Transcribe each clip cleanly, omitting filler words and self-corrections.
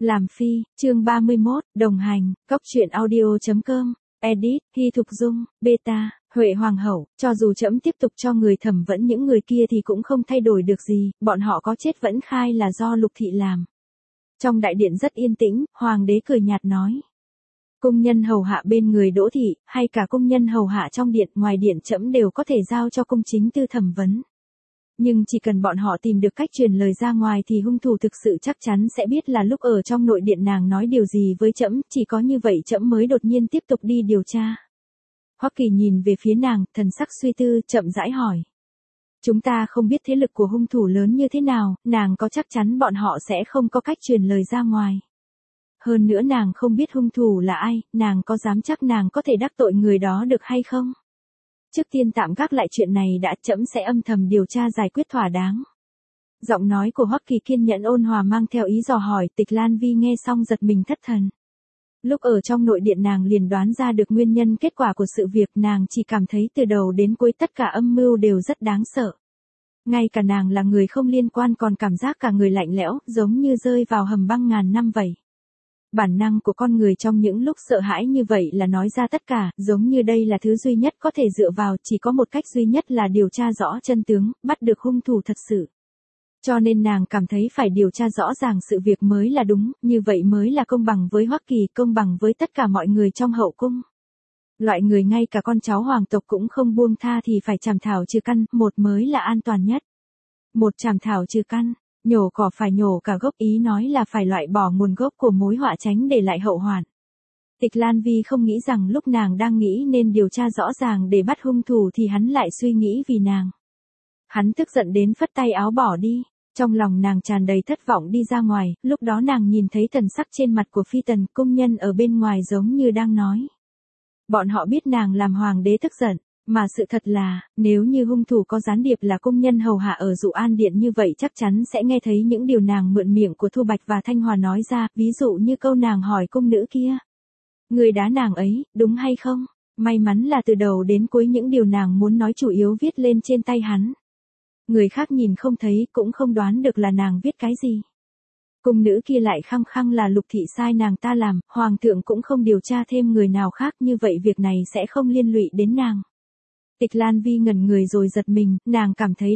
Làm phi, chương 31, đồng hành, Cóc truyện audio.com, edit, Hy Thục Dung, beta, Huệ Hoàng hậu, cho dù trẫm tiếp tục cho người thẩm vấn những người kia thì cũng không thay đổi được gì, bọn họ có chết vẫn khai là do Lục thị làm. Trong đại điện rất yên tĩnh, hoàng đế cười nhạt nói. Cung nhân hầu hạ bên người Đỗ thị, hay cả cung nhân hầu hạ trong điện, ngoài điện trẫm đều có thể giao cho cung chính tư thẩm vấn. Nhưng chỉ cần bọn họ tìm được cách truyền lời ra ngoài thì hung thủ thực sự chắc chắn sẽ biết là lúc ở trong nội điện nàng nói điều gì với trẫm, chỉ có như vậy trẫm mới đột nhiên tiếp tục đi điều tra. Hoắc Kỳ nhìn về phía nàng, thần sắc suy tư, chậm rãi hỏi. Chúng ta không biết thế lực của hung thủ lớn như thế nào, nàng có chắc chắn bọn họ sẽ không có cách truyền lời ra ngoài. Hơn nữa nàng không biết hung thủ là ai, nàng có dám chắc nàng có thể đắc tội người đó được hay không? Trước tiên tạm gác lại chuyện này đã, trẫm sẽ âm thầm điều tra giải quyết thỏa đáng. Giọng nói của Hoắc Kỳ kiên nhẫn ôn hòa mang theo ý dò hỏi, Tịch Lan Vi nghe xong giật mình thất thần. Lúc ở trong nội điện nàng liền đoán ra được nguyên nhân kết quả của sự việc, nàng chỉ cảm thấy từ đầu đến cuối tất cả âm mưu đều rất đáng sợ. Ngay cả nàng là người không liên quan còn cảm giác cả người lạnh lẽo, giống như rơi vào hầm băng ngàn năm vậy. Bản năng của con người trong những lúc sợ hãi như vậy là nói ra tất cả, giống như đây là thứ duy nhất có thể dựa vào, chỉ có một cách duy nhất là điều tra rõ chân tướng, bắt được hung thủ thật sự. Cho nên nàng cảm thấy phải điều tra rõ ràng sự việc mới là đúng, như vậy mới là công bằng với Hoắc Kỳ, công bằng với tất cả mọi người trong hậu cung. Loại người ngay cả con cháu hoàng tộc cũng không buông tha thì phải chảm thảo trừ căn, một mới là an toàn nhất. Một chảm thảo trừ căn. Nhổ cỏ phải nhổ cả gốc, ý nói là phải loại bỏ nguồn gốc của mối họa tránh để lại hậu hoạn. Tịch Lan Vi không nghĩ rằng lúc nàng đang nghĩ nên điều tra rõ ràng để bắt hung thủ thì hắn lại suy nghĩ vì nàng. Hắn tức giận đến phất tay áo bỏ đi, trong lòng nàng tràn đầy thất vọng đi ra ngoài, lúc đó nàng nhìn thấy thần sắc trên mặt của phi tần cung nhân ở bên ngoài giống như đang nói. Bọn họ biết nàng làm hoàng đế tức giận. Mà sự thật là, nếu như hung thủ có gián điệp là cung nhân hầu hạ ở Dụ An Điện như vậy chắc chắn sẽ nghe thấy những điều nàng mượn miệng của Thu Bạch và Thanh Hòa nói ra, ví dụ như câu nàng hỏi cung nữ kia. Người đá nàng ấy, đúng hay không? May mắn là từ đầu đến cuối những điều nàng muốn nói chủ yếu viết lên trên tay hắn. Người khác nhìn không thấy cũng không đoán được là nàng viết cái gì. Cung nữ kia lại khăng khăng là Lục thị sai nàng ta làm, hoàng thượng cũng không điều tra thêm người nào khác, như vậy việc này sẽ không liên lụy đến nàng. Tịch Lan Vi ngẩn người rồi giật mình, nàng cảm thấy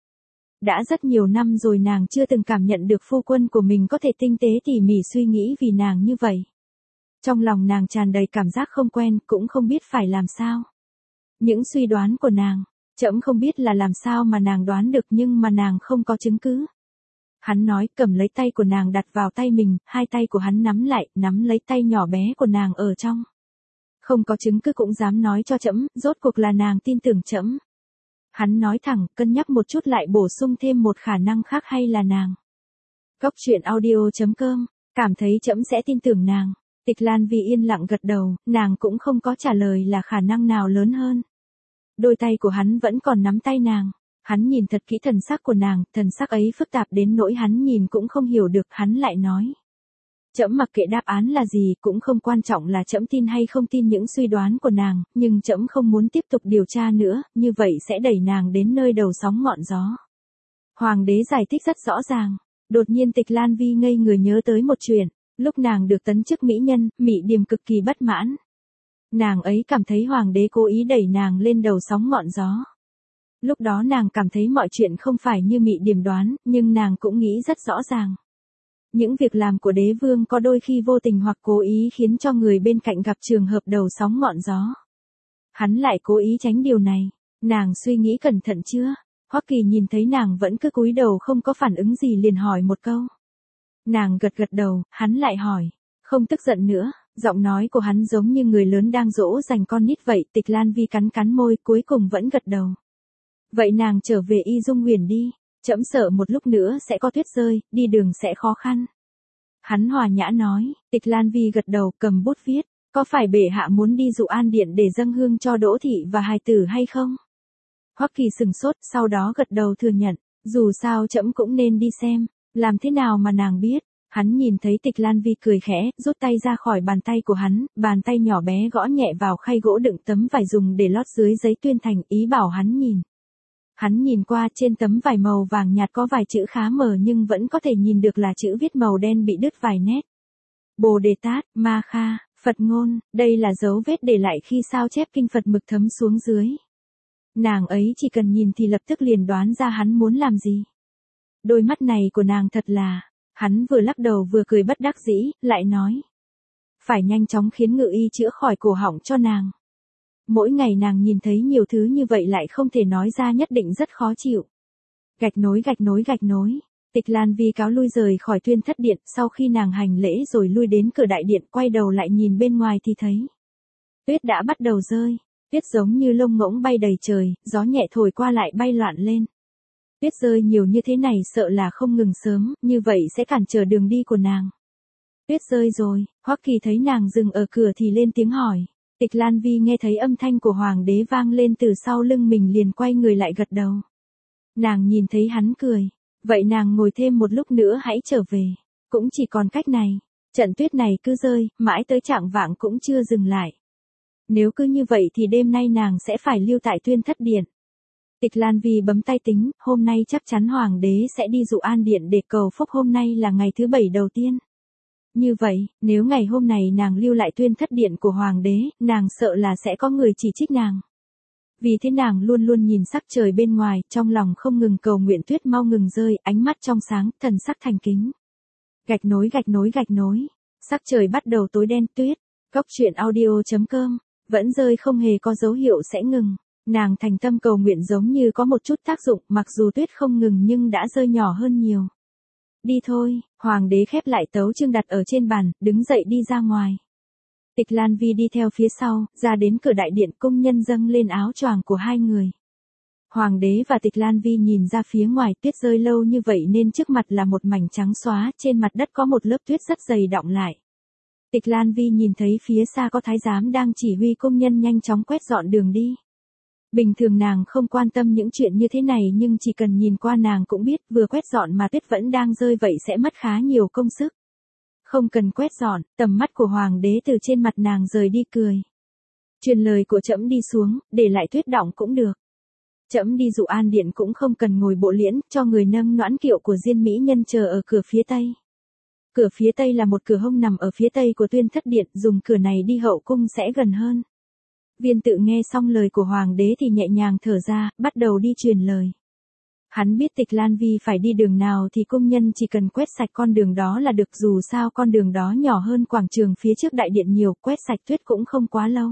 đã rất nhiều năm rồi nàng chưa từng cảm nhận được phu quân của mình có thể tinh tế tỉ mỉ suy nghĩ vì nàng như vậy. Trong lòng nàng tràn đầy cảm giác không quen, cũng không biết phải làm sao. Những suy đoán của nàng, trẫm không biết là làm sao mà nàng đoán được nhưng mà nàng không có chứng cứ. Hắn nói, cầm lấy tay của nàng đặt vào tay mình, hai tay của hắn nắm lại, nắm lấy tay nhỏ bé của nàng ở trong. Không có chứng cứ cũng dám nói cho trẫm, rốt cuộc là nàng tin tưởng trẫm. Hắn nói thẳng, cân nhắc một chút lại bổ sung thêm một khả năng khác, hay là nàng. Cóc truyện audio.com, cảm thấy trẫm sẽ tin tưởng nàng. Tịch Lan Vi yên lặng gật đầu, nàng cũng không có trả lời là khả năng nào lớn hơn. Đôi tay của hắn vẫn còn nắm tay nàng. Hắn nhìn thật kỹ thần sắc của nàng, thần sắc ấy phức tạp đến nỗi hắn nhìn cũng không hiểu được, hắn lại nói. Trẫm mặc kệ đáp án là gì, cũng không quan trọng là trẫm tin hay không tin những suy đoán của nàng, nhưng trẫm không muốn tiếp tục điều tra nữa, như vậy sẽ đẩy nàng đến nơi đầu sóng ngọn gió. Hoàng đế giải thích rất rõ ràng. Đột nhiên Tịch Lan Vi ngây người nhớ tới một chuyện, lúc nàng được tấn chức mỹ nhân, Mị Điềm cực kỳ bất mãn. Nàng ấy cảm thấy hoàng đế cố ý đẩy nàng lên đầu sóng ngọn gió. Lúc đó nàng cảm thấy mọi chuyện không phải như Mị Điềm đoán, nhưng nàng cũng nghĩ rất rõ ràng. Những việc làm của đế vương có đôi khi vô tình hoặc cố ý khiến cho người bên cạnh gặp trường hợp đầu sóng ngọn gió. Hắn lại cố ý tránh điều này. Nàng suy nghĩ cẩn thận chưa? Hoắc Kỳ nhìn thấy nàng vẫn cứ cúi đầu không có phản ứng gì liền hỏi một câu. Nàng gật gật đầu, hắn lại hỏi. Không tức giận nữa, giọng nói của hắn giống như người lớn đang dỗ dành con nít vậy. Tịch Lan Vi cắn cắn môi cuối cùng vẫn gật đầu. Vậy nàng trở về Y Dung Huyền đi. Trẫm sợ một lúc nữa sẽ có tuyết rơi, đi đường sẽ khó khăn. Hắn hòa nhã nói, Tịch Lan Vi gật đầu cầm bút viết, có phải bệ hạ muốn đi Dụ An Điện để dâng hương cho Đỗ thị và hài tử hay không? Hoắc Kỳ sừng sốt, sau đó gật đầu thừa nhận, dù sao trẫm cũng nên đi xem, làm thế nào mà nàng biết. Hắn nhìn thấy Tịch Lan Vi cười khẽ, rút tay ra khỏi bàn tay của hắn, bàn tay nhỏ bé gõ nhẹ vào khay gỗ đựng tấm vải dùng để lót dưới giấy tuyên thành, ý bảo hắn nhìn. Hắn nhìn qua, trên tấm vải màu vàng nhạt có vài chữ khá mờ nhưng vẫn có thể nhìn được là chữ viết màu đen bị đứt vài nét. Bồ Đề Tát, Ma Kha, Phật ngôn, đây là dấu vết để lại khi sao chép kinh Phật mực thấm xuống dưới. Nàng ấy chỉ cần nhìn thì lập tức liền đoán ra hắn muốn làm gì. Đôi mắt này của nàng thật là, hắn vừa lắc đầu vừa cười bất đắc dĩ, lại nói. Phải nhanh chóng khiến ngự y chữa khỏi cổ họng cho nàng. Mỗi ngày nàng nhìn thấy nhiều thứ như vậy lại không thể nói ra nhất định rất khó chịu. Gạch nối gạch nối gạch nối. Tịch Lan Vi cáo lui rời khỏi Tuyên Thất Điện, sau khi nàng hành lễ rồi lui đến cửa đại điện, quay đầu lại nhìn bên ngoài thì thấy. Tuyết đã bắt đầu rơi, tuyết giống như lông ngỗng bay đầy trời, gió nhẹ thổi qua lại bay loạn lên. Tuyết rơi nhiều như thế này sợ là không ngừng sớm, như vậy sẽ cản trở đường đi của nàng. Tuyết rơi rồi, Hoắc Kỳ thấy nàng dừng ở cửa thì lên tiếng hỏi. Tịch Lan Vi nghe thấy âm thanh của Hoàng đế vang lên từ sau lưng mình liền quay người lại gật đầu. Nàng nhìn thấy hắn cười. Vậy nàng ngồi thêm một lúc nữa hãy trở về. Cũng chỉ còn cách này. Trận tuyết này cứ rơi, mãi tới chạng vạng cũng chưa dừng lại. Nếu cứ như vậy thì đêm nay nàng sẽ phải lưu tại Tuyên Thất Điện. Tịch Lan Vi bấm tay tính, hôm nay chắc chắn Hoàng đế sẽ đi Dụ An Điện để cầu phúc, hôm nay là ngày thứ 7 đầu tiên. Như vậy, nếu ngày hôm này nàng lưu lại Tuyên Thất Điện của Hoàng đế, nàng sợ là sẽ có người chỉ trích nàng. Vì thế nàng luôn luôn nhìn sắc trời bên ngoài, trong lòng không ngừng cầu nguyện tuyết mau ngừng rơi, ánh mắt trong sáng, thần sắc thành kính. Gạch nối gạch nối gạch nối. Sắc trời bắt đầu tối đen tuyết. Cốc truyện audio.com. Vẫn rơi không hề có dấu hiệu sẽ ngừng. Nàng thành tâm cầu nguyện giống như có một chút tác dụng, mặc dù tuyết không ngừng nhưng đã rơi nhỏ hơn nhiều. Đi thôi, Hoàng đế khép lại tấu chương đặt ở trên bàn, đứng dậy đi ra ngoài. Tịch Lan Vi đi theo phía sau, ra đến cửa đại điện, cung nhân dâng lên áo choàng của hai người. Hoàng đế và Tịch Lan Vi nhìn ra phía ngoài, tuyết rơi lâu như vậy nên trước mặt là một mảnh trắng xóa, trên mặt đất có một lớp tuyết rất dày đọng lại. Tịch Lan Vi nhìn thấy phía xa có thái giám đang chỉ huy công nhân nhanh chóng quét dọn đường đi. Bình thường nàng không quan tâm những chuyện như thế này nhưng chỉ cần nhìn qua nàng cũng biết vừa quét dọn mà tuyết vẫn đang rơi vậy sẽ mất khá nhiều công sức. Không cần quét dọn, tầm mắt của Hoàng đế từ trên mặt nàng rời đi cười. Truyền lời của trẫm đi xuống, để lại tuyết đọng cũng được. Trẫm đi Dụ An Điện cũng không cần ngồi bộ liễn, cho người nâng noãn kiệu của Diên Mỹ Nhân chờ ở cửa phía tây. Cửa phía tây là một cửa hông nằm ở phía tây của Tuyên Thất Điện, dùng cửa này đi hậu cung sẽ gần hơn. Viên Tự nghe xong lời của Hoàng đế thì nhẹ nhàng thở ra, bắt đầu đi truyền lời. Hắn biết Tịch Lan Vi phải đi đường nào thì công nhân chỉ cần quét sạch con đường đó là được, dù sao con đường đó nhỏ hơn quảng trường phía trước đại điện nhiều, quét sạch tuyết cũng không quá lâu.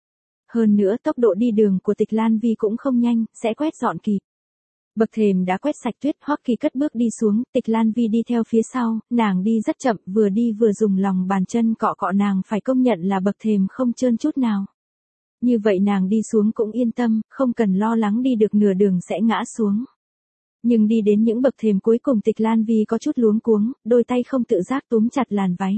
Hơn nữa tốc độ đi đường của Tịch Lan Vi cũng không nhanh, sẽ quét dọn kịp. Bậc thềm đã quét sạch tuyết, Hoắc Kỳ cất bước đi xuống, Tịch Lan Vi đi theo phía sau, nàng đi rất chậm, vừa đi vừa dùng lòng bàn chân cọ cọ, nàng phải công nhận là bậc thềm không trơn chút nào. Như vậy nàng đi xuống cũng yên tâm, không cần lo lắng đi được nửa đường sẽ ngã xuống. Nhưng đi đến những bậc thềm cuối cùng Tịch Lan Vi có chút luống cuống, đôi tay không tự giác túm chặt làn váy.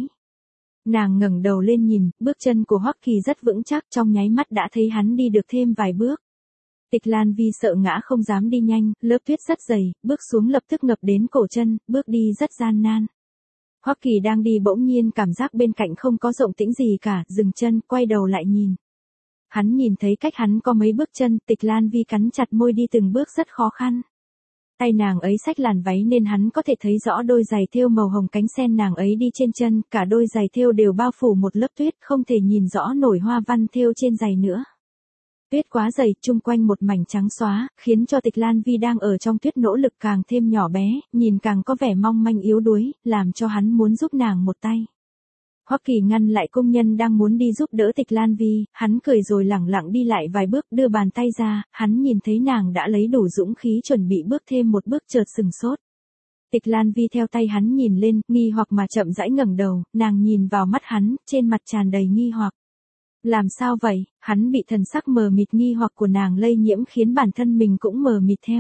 Nàng ngẩng đầu lên nhìn, bước chân của Hoắc Kỳ rất vững chắc, trong nháy mắt đã thấy hắn đi được thêm vài bước. Tịch Lan Vi sợ ngã không dám đi nhanh, lớp tuyết rất dày, bước xuống lập tức ngập đến cổ chân, bước đi rất gian nan. Hoắc Kỳ đang đi bỗng nhiên cảm giác bên cạnh không có động tĩnh gì cả, dừng chân, quay đầu lại nhìn. Hắn nhìn thấy cách hắn có mấy bước chân, Tịch Lan Vi cắn chặt môi đi từng bước rất khó khăn. Tay nàng ấy xách làn váy nên hắn có thể thấy rõ đôi giày thêu màu hồng cánh sen nàng ấy đi trên chân, cả đôi giày thêu đều bao phủ một lớp tuyết, không thể nhìn rõ nổi hoa văn thêu trên giày nữa. Tuyết quá dày, chung quanh một mảnh trắng xóa, khiến cho Tịch Lan Vi đang ở trong tuyết nỗ lực càng thêm nhỏ bé, nhìn càng có vẻ mong manh yếu đuối, làm cho hắn muốn giúp nàng một tay. Hoắc Kỳ ngăn lại công nhân đang muốn đi giúp đỡ Tịch Lan Vi, hắn cười rồi lẳng lặng đi lại vài bước, đưa bàn tay ra, hắn nhìn thấy nàng đã lấy đủ dũng khí chuẩn bị bước thêm một bước, chợt sừng sốt. Tịch Lan Vi theo tay hắn nhìn lên, nghi hoặc mà chậm rãi ngẩng đầu, nàng nhìn vào mắt hắn, trên mặt tràn đầy nghi hoặc. Làm sao vậy? Hắn bị thần sắc mờ mịt nghi hoặc của nàng lây nhiễm khiến bản thân mình cũng mờ mịt theo.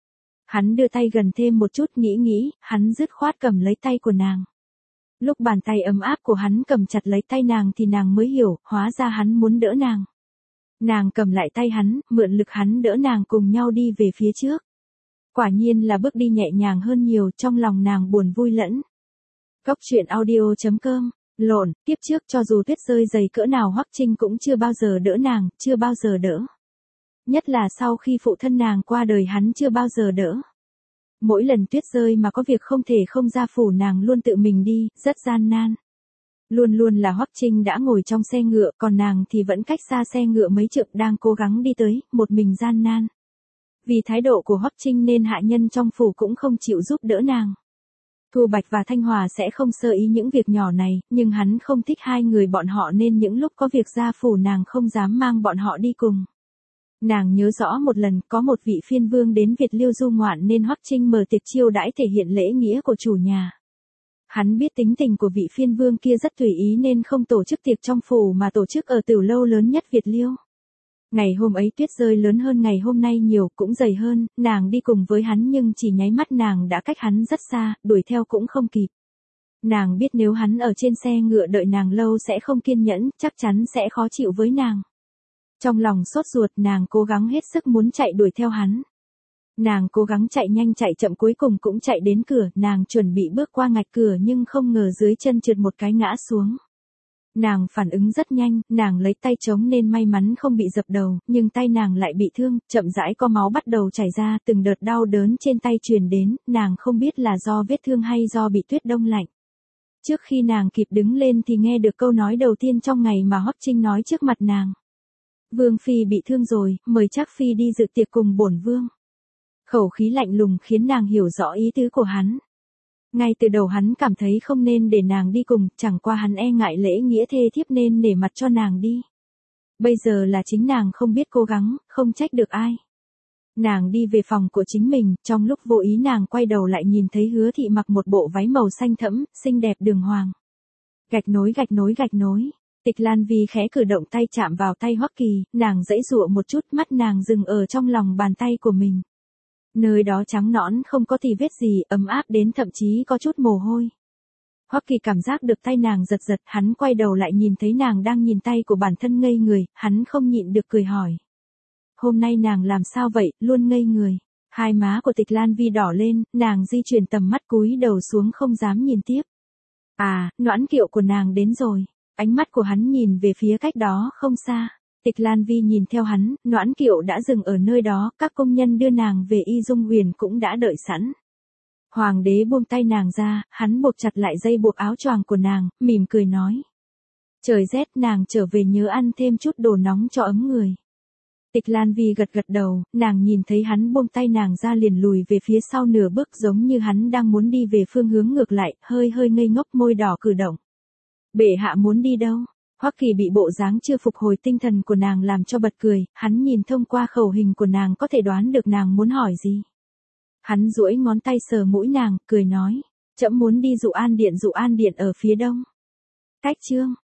Hắn đưa tay gần thêm một chút, nghĩ, hắn dứt khoát cầm lấy tay của nàng. Lúc bàn tay ấm áp của hắn cầm chặt lấy tay nàng thì nàng mới hiểu, hóa ra hắn muốn đỡ nàng. Nàng cầm lại tay hắn, mượn lực hắn đỡ nàng cùng nhau đi về phía trước. Quả nhiên là bước đi nhẹ nhàng hơn nhiều, trong lòng nàng buồn vui lẫn. Cốc truyện audio.com. Lộn, tiếp trước cho dù tuyết rơi dày cỡ nào Hoắc Trinh cũng chưa bao giờ đỡ nàng, chưa bao giờ đỡ. Nhất là sau khi phụ thân nàng qua đời hắn chưa bao giờ đỡ. Mỗi lần tuyết rơi mà có việc không thể không ra phủ nàng luôn tự mình đi, rất gian nan. Luôn luôn là Hoắc Trinh đã ngồi trong xe ngựa, còn nàng thì vẫn cách xa xe ngựa mấy trượng đang cố gắng đi tới, một mình gian nan. Vì thái độ của Hoắc Trinh nên hạ nhân trong phủ cũng không chịu giúp đỡ nàng. Thu Bạch và Thanh Hòa sẽ không sơ ý những việc nhỏ này, nhưng hắn không thích hai người bọn họ nên những lúc có việc ra phủ nàng không dám mang bọn họ đi cùng. Nàng nhớ rõ một lần có một vị phiên vương đến Việt Liêu du ngoạn nên Hoắc Trinh mở tiệc chiêu đãi thể hiện lễ nghĩa của chủ nhà. Hắn biết tính tình của vị phiên vương kia rất tùy ý nên không tổ chức tiệc trong phủ mà tổ chức ở tiểu lâu lớn nhất Việt Liêu. Ngày hôm ấy tuyết rơi lớn hơn ngày hôm nay nhiều, cũng dày hơn, nàng đi cùng với hắn nhưng chỉ nháy mắt nàng đã cách hắn rất xa, đuổi theo cũng không kịp. Nàng biết nếu hắn ở trên xe ngựa đợi nàng lâu sẽ không kiên nhẫn, chắc chắn sẽ khó chịu với nàng. Trong lòng sốt ruột nàng cố gắng hết sức muốn chạy đuổi theo hắn. Nàng cố gắng chạy nhanh chạy chậm cuối cùng cũng chạy đến cửa, nàng chuẩn bị bước qua ngạch cửa nhưng không ngờ dưới chân trượt một cái ngã xuống. Nàng phản ứng rất nhanh, nàng lấy tay chống nên may mắn không bị dập đầu, nhưng tay nàng lại bị thương, chậm rãi có máu bắt đầu chảy ra, từng đợt đau đớn trên tay truyền đến, nàng không biết là do vết thương hay do bị tuyết đông lạnh. Trước khi nàng kịp đứng lên thì nghe được câu nói đầu tiên trong ngày mà Hoắc Trinh nói trước mặt nàng. Vương phi bị thương rồi, mời Trác phi đi dự tiệc cùng bổn vương. Khẩu khí lạnh lùng khiến nàng hiểu rõ ý tứ của hắn. Ngay từ đầu hắn cảm thấy không nên để nàng đi cùng, chẳng qua hắn e ngại lễ nghĩa thê thiếp nên nể mặt cho nàng đi. Bây giờ là chính nàng không biết cố gắng, không trách được ai. Nàng đi về phòng của chính mình, trong lúc vô ý nàng quay đầu lại nhìn thấy Hứa Thị mặc một bộ váy màu xanh thẫm, xinh đẹp đường hoàng. Gạch nối gạch nối gạch nối. Tịch Lan Vi khẽ cử động tay chạm vào tay Hoắc Kỳ, nàng giãy giụa một chút, mắt nàng dừng ở trong lòng bàn tay của mình. Nơi đó trắng nõn không có tì vết gì, ấm áp đến thậm chí có chút mồ hôi. Hoắc Kỳ cảm giác được tay nàng giật giật, hắn quay đầu lại nhìn thấy nàng đang nhìn tay của bản thân ngây người, hắn không nhịn được cười hỏi. Hôm nay nàng làm sao vậy, luôn ngây người. Hai má của Tịch Lan Vi đỏ lên, nàng di chuyển tầm mắt cúi đầu xuống không dám nhìn tiếp. À, Noãn Kiệu của nàng đến rồi. Ánh mắt của hắn nhìn về phía cách đó không xa. Tịch Lan Vi nhìn theo hắn, Noãn Kiệu đã dừng ở nơi đó, các công nhân đưa nàng về Y Dung Huyền cũng đã đợi sẵn. Hoàng đế buông tay nàng ra, hắn buộc chặt lại dây buộc áo choàng của nàng, mỉm cười nói. Trời rét nàng trở về nhớ ăn thêm chút đồ nóng cho ấm người. Tịch Lan Vi gật gật đầu, nàng nhìn thấy hắn buông tay nàng ra liền lùi về phía sau nửa bước giống như hắn đang muốn đi về phương hướng ngược lại, hơi hơi ngây ngốc môi đỏ cử động. Bệ hạ muốn đi đâu? Hoắc Kỳ bị bộ dáng chưa phục hồi tinh thần của nàng làm cho bật cười, hắn nhìn thông qua khẩu hình của nàng có thể đoán được nàng muốn hỏi gì. Hắn duỗi ngón tay sờ mũi nàng, cười nói, trẫm muốn đi Dụ An Điện ở phía đông. Cách chương